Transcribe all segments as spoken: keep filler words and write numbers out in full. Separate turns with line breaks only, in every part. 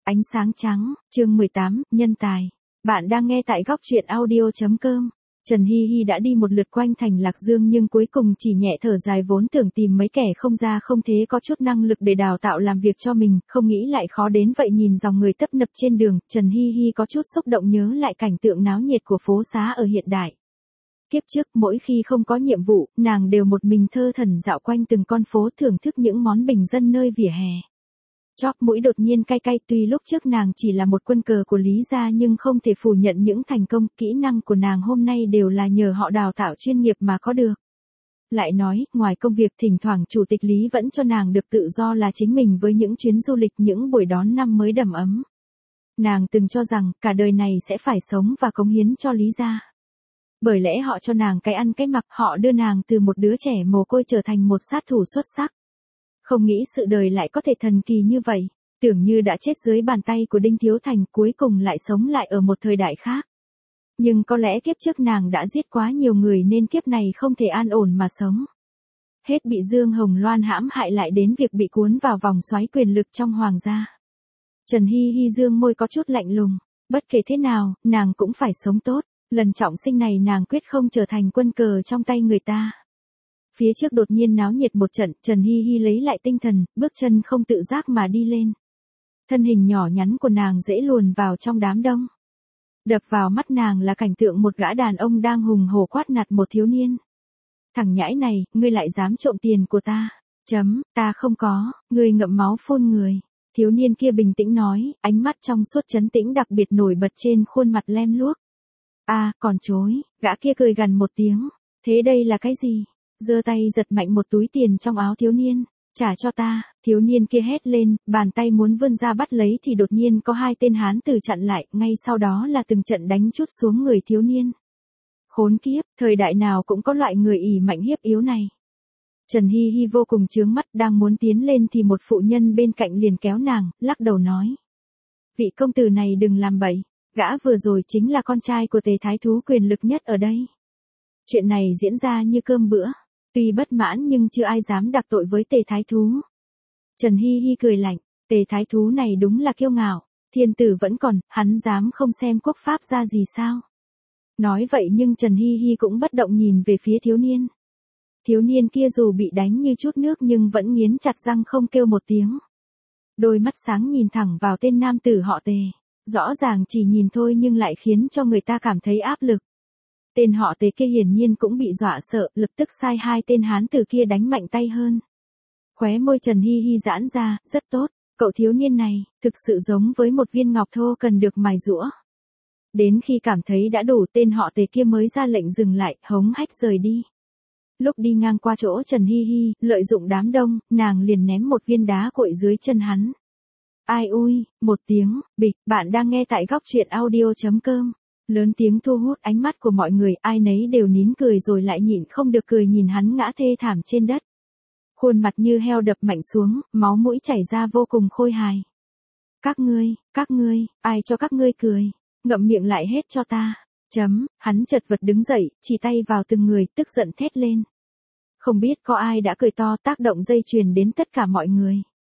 Ánh sáng trắng, chương mười tám, nhân tài. Bạn đang nghe tại góc truyện audio chấm com. Trần Hi Hi đã đi một lượt quanh thành Lạc Dương nhưng cuối cùng chỉ nhẹ thở dài, vốn tưởng tìm mấy kẻ không ra không thế có chút năng lực để đào tạo làm việc cho mình, không nghĩ lại khó đến vậy. Nhìn dòng người tấp nập trên đường, Trần Hi Hi có chút xúc động nhớ lại cảnh tượng náo nhiệt của phố xá ở hiện đại. Kiếp trước, mỗi khi không có nhiệm vụ, nàng đều một mình thơ thẩn dạo quanh từng con phố thưởng thức những món bình dân nơi vỉa hè. Chóp mũi đột nhiên cay cay, tuy lúc trước nàng chỉ là một quân cờ của Lý gia nhưng không thể phủ nhận những thành công, kỹ năng của nàng hôm nay đều là nhờ họ đào tạo chuyên nghiệp mà có được. Lại nói, ngoài công việc thỉnh thoảng chủ tịch Lý vẫn cho nàng được tự do là chính mình với những chuyến du lịch, những buổi đón năm mới đầm ấm. Nàng từng cho rằng cả đời này sẽ phải sống và cống hiến cho Lý gia. Bởi lẽ họ cho nàng cái ăn cái mặc, họ đưa nàng từ một đứa trẻ mồ côi trở thành một sát thủ xuất sắc. Không nghĩ sự đời lại có thể thần kỳ như vậy, tưởng như đã chết dưới bàn tay của Đinh Thiếu Thành, cuối cùng lại sống lại ở một thời đại khác. Nhưng có lẽ kiếp trước nàng đã giết quá nhiều người nên kiếp này không thể an ổn mà sống. Hết bị Dương Hồng Loan hãm hại lại đến việc bị cuốn vào vòng xoáy quyền lực trong hoàng gia. Trần Hi Hi dương môi có chút lạnh lùng, bất kể thế nào, nàng cũng phải sống tốt, lần trọng sinh này nàng quyết không trở thành quân cờ trong tay người ta. Phía trước đột nhiên náo nhiệt một trận, Trần Hi Hi lấy lại tinh thần, bước chân không tự giác mà đi lên. Thân hình nhỏ nhắn của nàng dễ luồn vào trong đám đông. Đập vào mắt nàng là cảnh tượng một gã đàn ông đang hùng hổ quát nạt một thiếu niên. Thằng nhãi này, ngươi lại dám trộm tiền của ta. Chấm, ta không có, ngươi ngậm máu phun người. Thiếu niên kia bình tĩnh nói, ánh mắt trong suốt trấn tĩnh đặc biệt nổi bật trên khuôn mặt lem luốc. A, à, còn chối, gã kia cười gằn một tiếng. Thế đây là cái gì? Giơ tay giật mạnh một túi tiền trong áo thiếu niên, trả cho ta. Thiếu niên kia hét lên, bàn tay muốn vươn ra bắt lấy thì đột nhiên có hai tên hán tử chặn lại, ngay sau đó là từng trận đánh trút xuống người thiếu niên. Khốn kiếp, thời đại nào cũng có loại người ỷ mạnh hiếp yếu này. Trần Hi Hi vô cùng chướng mắt, đang muốn tiến lên thì một phụ nhân bên cạnh liền kéo nàng, lắc đầu nói. Vị công tử này đừng làm bậy, gã vừa rồi chính là con trai của Tề Thái Thú quyền lực nhất ở đây. Chuyện này diễn ra như cơm bữa. Tuy bất mãn nhưng chưa ai dám đặc tội với Tề Thái Thú. Trần Hi Hi cười lạnh, Tề Thái Thú này đúng là kiêu ngạo, thiên tử vẫn còn, hắn dám không xem quốc pháp ra gì sao? Nói vậy nhưng Trần Hi Hi cũng bất động nhìn về phía thiếu niên. Thiếu niên kia dù bị đánh như chút nước nhưng vẫn nghiến chặt răng không kêu một tiếng. Đôi mắt sáng nhìn thẳng vào tên nam tử họ Tề, rõ ràng chỉ nhìn thôi nhưng lại khiến cho người ta cảm thấy áp lực. Tên họ Tề kia hiển nhiên cũng bị dọa sợ, lập tức sai hai tên hán tử kia đánh mạnh tay hơn. Khóe môi Trần Hi Hi giãn ra, rất tốt, cậu thiếu niên này, thực sự giống với một viên ngọc thô cần được mài giũa. Đến khi cảm thấy đã đủ, tên họ Tề kia mới ra lệnh dừng lại, hống hách rời đi. Lúc đi ngang qua chỗ Trần Hi Hi, lợi dụng đám đông, nàng liền ném một viên đá cuội dưới chân hắn. Ai ui, một tiếng, bịch. Bạn đang nghe tại góc truyện audio chấm com. Lớn tiếng thu hút ánh mắt của mọi người, ai nấy đều nín cười rồi lại nhịn không được cười nhìn hắn ngã thê thảm trên đất. Khuôn mặt như heo đập mạnh xuống, máu mũi chảy ra vô cùng khôi hài. Các ngươi, các ngươi, ai cho các ngươi cười, ngậm miệng lại hết cho ta. Chấm, hắn chật vật đứng dậy, chỉ tay vào từng người, tức giận thét lên. Không biết có ai đã cười to, tác động dây chuyền đến tất cả mọi người.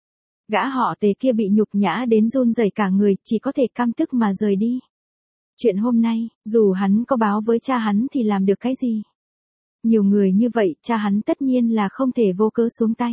Gã họ Tề kia bị nhục nhã đến run rẩy cả người, chỉ có thể căm tức mà rời đi. Chuyện hôm nay, dù hắn có báo với cha hắn thì làm được cái gì? Nhiều người như vậy, cha hắn tất nhiên là không thể vô cớ xuống tay.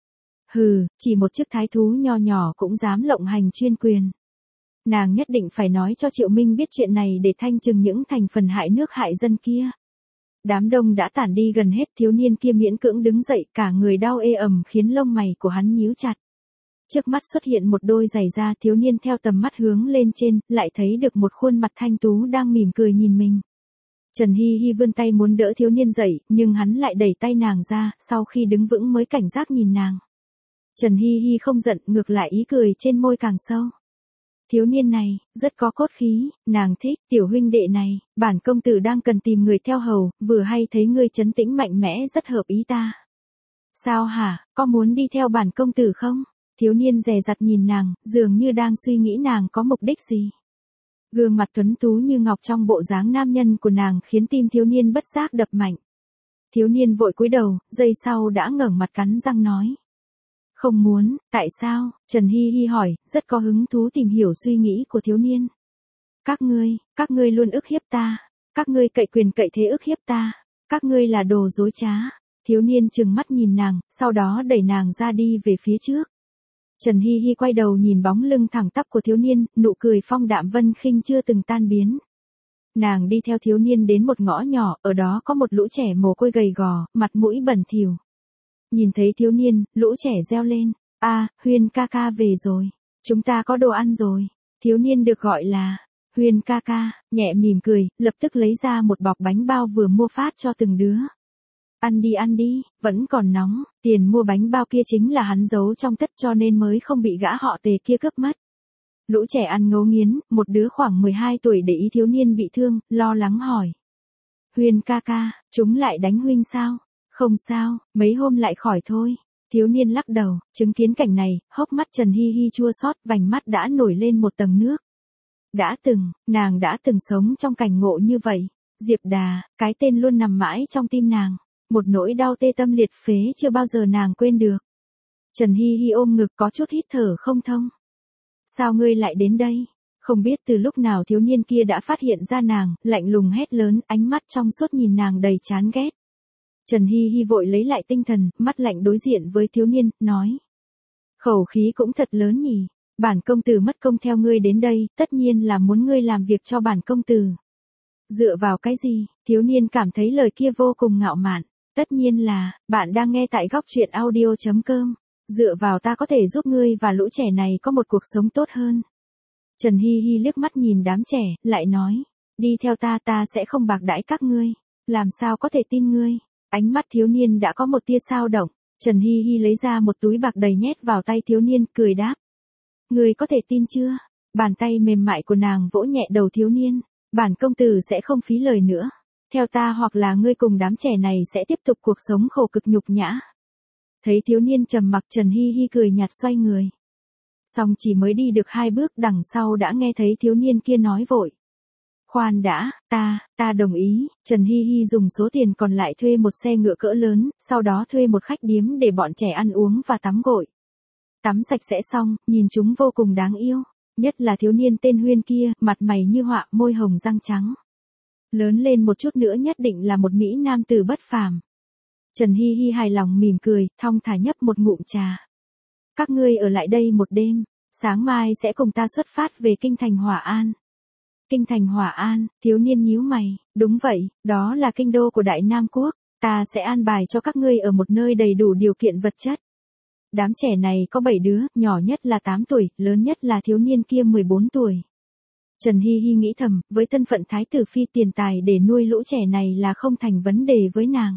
Hừ, chỉ một chiếc thái thú nho nhỏ cũng dám lộng hành chuyên quyền. Nàng nhất định phải nói cho Triệu Minh biết chuyện này để thanh trừng những thành phần hại nước hại dân kia. Đám đông đã tản đi gần hết, thiếu niên kia miễn cưỡng đứng dậy, cả người đau ê ẩm khiến lông mày của hắn nhíu chặt. Trước mắt xuất hiện một đôi giày da, thiếu niên theo tầm mắt hướng lên trên, lại thấy được một khuôn mặt thanh tú đang mỉm cười nhìn mình. Trần Hi Hi vươn tay muốn đỡ thiếu niên dậy, nhưng hắn lại đẩy tay nàng ra, sau khi đứng vững mới cảnh giác nhìn nàng. Trần Hi Hi không giận, ngược lại ý cười trên môi càng sâu. Thiếu niên này, rất có cốt khí, nàng thích. Tiểu huynh đệ này, bản công tử đang cần tìm người theo hầu, vừa hay thấy ngươi trấn tĩnh mạnh mẽ rất hợp ý ta. Sao hả, có muốn đi theo bản công tử không? Thiếu niên dè dặt nhìn nàng, dường như đang suy nghĩ nàng có mục đích gì. Gương mặt tuấn tú như ngọc trong bộ dáng nam nhân của nàng khiến tim thiếu niên bất giác đập mạnh. Thiếu niên vội cúi đầu, giây sau đã ngẩng mặt cắn răng nói. Không muốn, tại sao? Trần Hi Hi hỏi, rất có hứng thú tìm hiểu suy nghĩ của thiếu niên. Các ngươi, các ngươi luôn ức hiếp ta. Các ngươi cậy quyền cậy thế ức hiếp ta. Các ngươi là đồ dối trá. Thiếu niên trừng mắt nhìn nàng, sau đó đẩy nàng ra đi về phía trước. Trần Hi Hi quay đầu nhìn bóng lưng thẳng tắp của thiếu niên, nụ cười phong đạm vân khinh chưa từng tan biến. Nàng đi theo thiếu niên đến một ngõ nhỏ, ở đó có một lũ trẻ mồ côi gầy gò, mặt mũi bẩn thỉu. Nhìn thấy thiếu niên, lũ trẻ reo lên, a, Huyên ca ca về rồi, chúng ta có đồ ăn rồi. Thiếu niên được gọi là Huyên ca ca, nhẹ mỉm cười, lập tức lấy ra một bọc bánh bao vừa mua phát cho từng đứa. Ăn đi ăn đi, vẫn còn nóng, tiền mua bánh bao kia chính là hắn giấu trong tất cho nên mới không bị gã họ Tề kia cướp mất. Lũ trẻ ăn ngấu nghiến, một đứa khoảng mười hai tuổi để ý thiếu niên bị thương, lo lắng hỏi. Huyên ca ca, chúng lại đánh huynh sao? Không sao, mấy hôm lại khỏi thôi. Thiếu niên lắc đầu, chứng kiến cảnh này, hốc mắt Trần Hi Hi chua xót, vành mắt đã nổi lên một tầng nước. Đã từng, nàng đã từng sống trong cảnh ngộ như vậy. Diệp Đà, cái tên luôn nằm mãi trong tim nàng. Một nỗi đau tê tâm liệt phế chưa bao giờ nàng quên được. Trần Hi Hi ôm ngực có chút hít thở không thông. Sao ngươi lại đến đây? Không biết từ lúc nào thiếu niên kia đã phát hiện ra nàng, lạnh lùng hét lớn, ánh mắt trong suốt nhìn nàng đầy chán ghét. Trần Hi Hi vội lấy lại tinh thần, mắt lạnh đối diện với thiếu niên, nói. Khẩu khí cũng thật lớn nhỉ, bản công tử mất công theo ngươi đến đây, tất nhiên là muốn ngươi làm việc cho bản công tử. Dựa vào cái gì? Thiếu niên cảm thấy lời kia vô cùng ngạo mạn. Tất nhiên là, bạn đang nghe tại góc truyện audio chấm com. Dựa vào ta có thể giúp ngươi và lũ trẻ này có một cuộc sống tốt hơn. Trần Hi Hi liếc mắt nhìn đám trẻ, lại nói. Đi theo ta ta sẽ không bạc đãi các ngươi. Làm sao có thể tin ngươi? Ánh mắt thiếu niên đã có một tia dao động. Trần Hi Hi lấy ra một túi bạc đầy nhét vào tay thiếu niên, cười đáp. Ngươi có thể tin chưa? Bàn tay mềm mại của nàng vỗ nhẹ đầu thiếu niên. Bản công tử sẽ không phí lời nữa. Theo ta hoặc là ngươi cùng đám trẻ này sẽ tiếp tục cuộc sống khổ cực nhục nhã. Thấy thiếu niên trầm mặc, Trần Hi Hi cười nhạt xoay người. Xong chỉ mới đi được hai bước đằng sau đã nghe thấy thiếu niên kia nói vội. Khoan đã, ta, ta đồng ý. Trần Hi Hi dùng số tiền còn lại thuê một xe ngựa cỡ lớn, sau đó thuê một khách điếm để bọn trẻ ăn uống và tắm gội. Tắm sạch sẽ xong, nhìn chúng vô cùng đáng yêu. Nhất là thiếu niên tên Huyên kia, mặt mày như họa, môi hồng răng trắng. Lớn lên một chút nữa nhất định là một mỹ nam tử bất phàm. Trần Hi Hi hài lòng mỉm cười, thong thả nhấp một ngụm trà. Các ngươi ở lại đây một đêm, sáng mai sẽ cùng ta xuất phát về kinh thành Hỏa An. Kinh thành Hỏa An, thiếu niên nhíu mày, đúng vậy, đó là kinh đô của Đại Nam Quốc, ta sẽ an bài cho các ngươi ở một nơi đầy đủ điều kiện vật chất. Đám trẻ này có bảy đứa, nhỏ nhất là tám tuổi, lớn nhất là thiếu niên kia mười bốn tuổi. Trần Hi Hi nghĩ thầm, với thân phận thái tử phi tiền tài để nuôi lũ trẻ này là không thành vấn đề với nàng.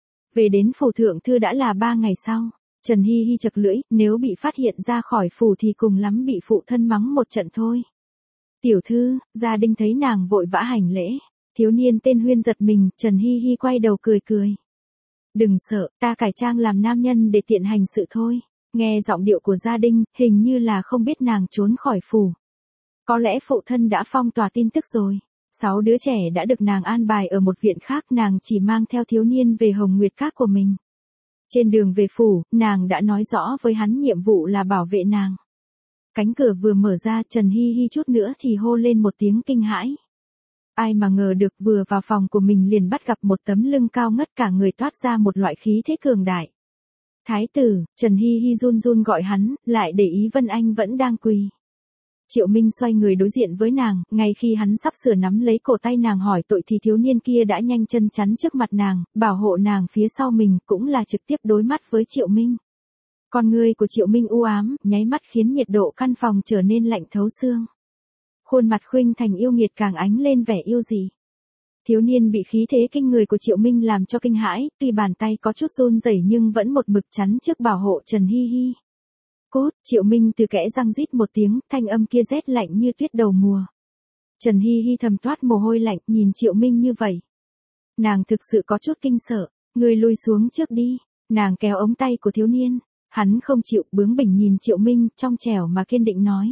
Về đến phủ thượng thư đã là ba ngày sau. Trần Hi Hi chật lưỡi, nếu bị phát hiện ra khỏi phủ thì cùng lắm bị phụ thân mắng một trận thôi. Tiểu thư, gia đình thấy nàng vội vã hành lễ. Thiếu niên tên Huyên giật mình, Trần Hi Hi quay đầu cười cười. Đừng sợ, ta cải trang làm nam nhân để tiện hành sự thôi. Nghe giọng điệu của gia đình, hình như là không biết nàng trốn khỏi phủ. Có lẽ phụ thân đã phong tỏa tin tức rồi. Sáu đứa trẻ đã được nàng an bài ở một viện khác, nàng chỉ mang theo thiếu niên về Hồng Nguyệt Các của mình. Trên đường về phủ, nàng đã nói rõ với hắn nhiệm vụ là bảo vệ nàng. Cánh cửa vừa mở ra, Trần Hi Hi chút nữa thì hô lên một tiếng kinh hãi. Ai mà ngờ được vừa vào phòng của mình liền bắt gặp một tấm lưng cao ngất cả người toát ra một loại khí thế cường đại. Thái tử, Trần Hi Hi run run gọi hắn, lại để ý Vân Anh vẫn đang quỳ. Triệu Minh xoay người đối diện với nàng, ngay khi hắn sắp sửa nắm lấy cổ tay nàng hỏi tội thì thiếu niên kia đã nhanh chân chắn trước mặt nàng, bảo hộ nàng phía sau mình, cũng là trực tiếp đối mắt với Triệu Minh. Con ngươi của Triệu Minh u ám, nháy mắt khiến nhiệt độ căn phòng trở nên lạnh thấu xương. Khuôn mặt khuynh thành yêu nghiệt càng ánh lên vẻ yêu dị. Thiếu niên bị khí thế kinh người của Triệu Minh làm cho kinh hãi, tuy bàn tay có chút run rẩy nhưng vẫn một mực chắn trước bảo hộ Trần Hi Hi. Cốt, Triệu Minh từ kẽ răng rít một tiếng, thanh âm kia rét lạnh như tuyết đầu mùa. Trần Hi Hi thầm toát mồ hôi lạnh, nhìn Triệu Minh như vậy. Nàng thực sự có chút kinh sợ, ngươi lui xuống trước đi. Nàng kéo ống tay của thiếu niên, hắn không chịu, bướng bỉnh nhìn Triệu Minh, trong trẻo mà kiên định nói.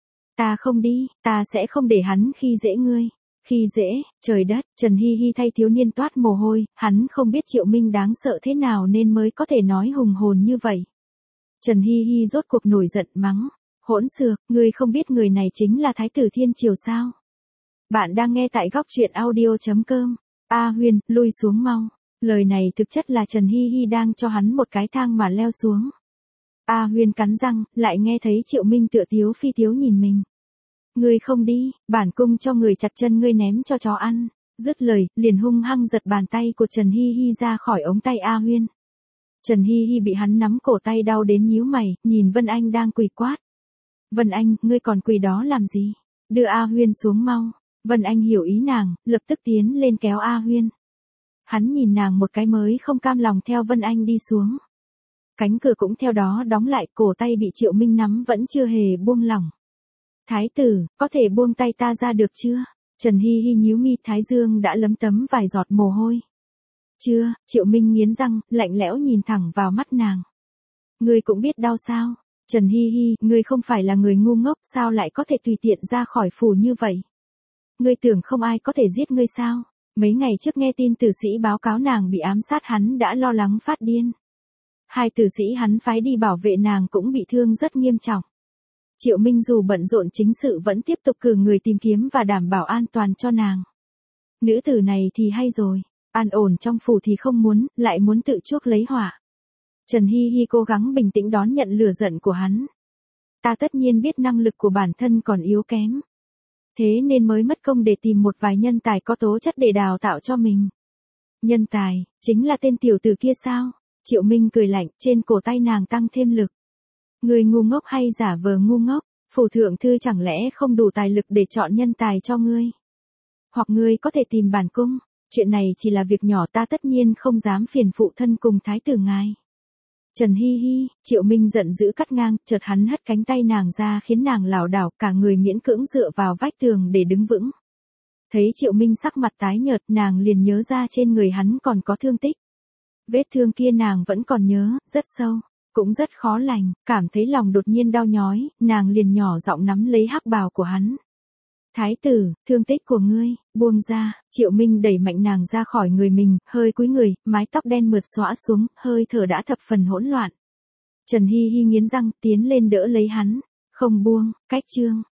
Ta không đi, ta sẽ không để hắn khi dễ ngươi. Khi dễ, trời đất, Trần Hi Hi thay thiếu niên toát mồ hôi, hắn không biết Triệu Minh đáng sợ thế nào nên mới có thể nói hùng hồn như vậy. Trần Hi Hi rốt cuộc nổi giận mắng. Hỗn xược, ngươi không biết người này chính là Thái tử Thiên Triều sao? Bạn đang nghe tại góc truyện audio.com. A Huyên, lui xuống mau. Lời này thực chất là Trần Hi Hi đang cho hắn một cái thang mà leo xuống. A Huyên cắn răng, lại nghe thấy Triệu Minh tựa tiếu phi tiếu nhìn mình. Ngươi không đi, bản cung cho người chặt chân ngươi ném cho chó ăn. Dứt lời, liền hung hăng giật bàn tay của Trần Hi Hi ra khỏi ống tay A Huyên. Trần Hi Hi bị hắn nắm cổ tay đau đến nhíu mày, nhìn Vân Anh đang quỳ quát. Vân Anh, ngươi còn quỳ đó làm gì? Đưa A Huyên xuống mau. Vân Anh hiểu ý nàng, lập tức tiến lên kéo A Huyên. Hắn nhìn nàng một cái mới không cam lòng theo Vân Anh đi xuống. Cánh cửa cũng theo đó đóng lại, cổ tay bị Triệu Minh nắm vẫn chưa hề buông lỏng. Thái tử, có thể buông tay ta ra được chưa? Trần Hi Hi nhíu mi, thái dương đã lấm tấm vài giọt mồ hôi. Chưa, Triệu Minh nghiến răng, lạnh lẽo nhìn thẳng vào mắt nàng. Ngươi cũng biết đau sao? Trần Hi Hi, ngươi không phải là người ngu ngốc, sao lại có thể tùy tiện ra khỏi phủ như vậy? Ngươi tưởng không ai có thể giết ngươi sao? Mấy ngày trước nghe tin tử sĩ báo cáo nàng bị ám sát, hắn đã lo lắng phát điên. Hai tử sĩ hắn phái đi bảo vệ nàng cũng bị thương rất nghiêm trọng. Triệu Minh dù bận rộn chính sự vẫn tiếp tục cử người tìm kiếm và đảm bảo an toàn cho nàng. Nữ tử này thì hay rồi, an ổn trong phủ thì không muốn, lại muốn tự chuốc lấy họa. Trần Hi Hi cố gắng bình tĩnh đón nhận lửa giận của hắn. Ta tất nhiên biết năng lực của bản thân còn yếu kém. Thế nên mới mất công để tìm một vài nhân tài có tố chất để đào tạo cho mình. Nhân tài, chính là tên tiểu tử kia sao? Triệu Minh cười lạnh, trên cổ tay nàng tăng thêm lực. Người ngu ngốc hay giả vờ ngu ngốc, phủ thượng thư chẳng lẽ không đủ tài lực để chọn nhân tài cho ngươi? Hoặc ngươi có thể tìm bản cung, chuyện này chỉ là việc nhỏ, ta tất nhiên không dám phiền phụ thân cùng thái tử ngài. Trần Hi Hi, Triệu Minh giận dữ cắt ngang, chợt hắn hất cánh tay nàng ra khiến nàng lảo đảo, cả người miễn cưỡng dựa vào vách tường để đứng vững. Thấy Triệu Minh sắc mặt tái nhợt, nàng liền nhớ ra trên người hắn còn có thương tích. Vết thương kia nàng vẫn còn nhớ, rất sâu, cũng rất khó lành, cảm thấy lòng đột nhiên đau nhói, nàng liền nhỏ giọng nắm lấy hắc bào của hắn. Thái tử, thương tích của ngươi, buông ra. Triệu Minh đẩy mạnh nàng ra khỏi người mình, hơi cúi người, mái tóc đen mượt xõa xuống, hơi thở đã thập phần hỗn loạn. Trần Hi Hi nghiến răng, tiến lên đỡ lấy hắn. Không buông, cách chương.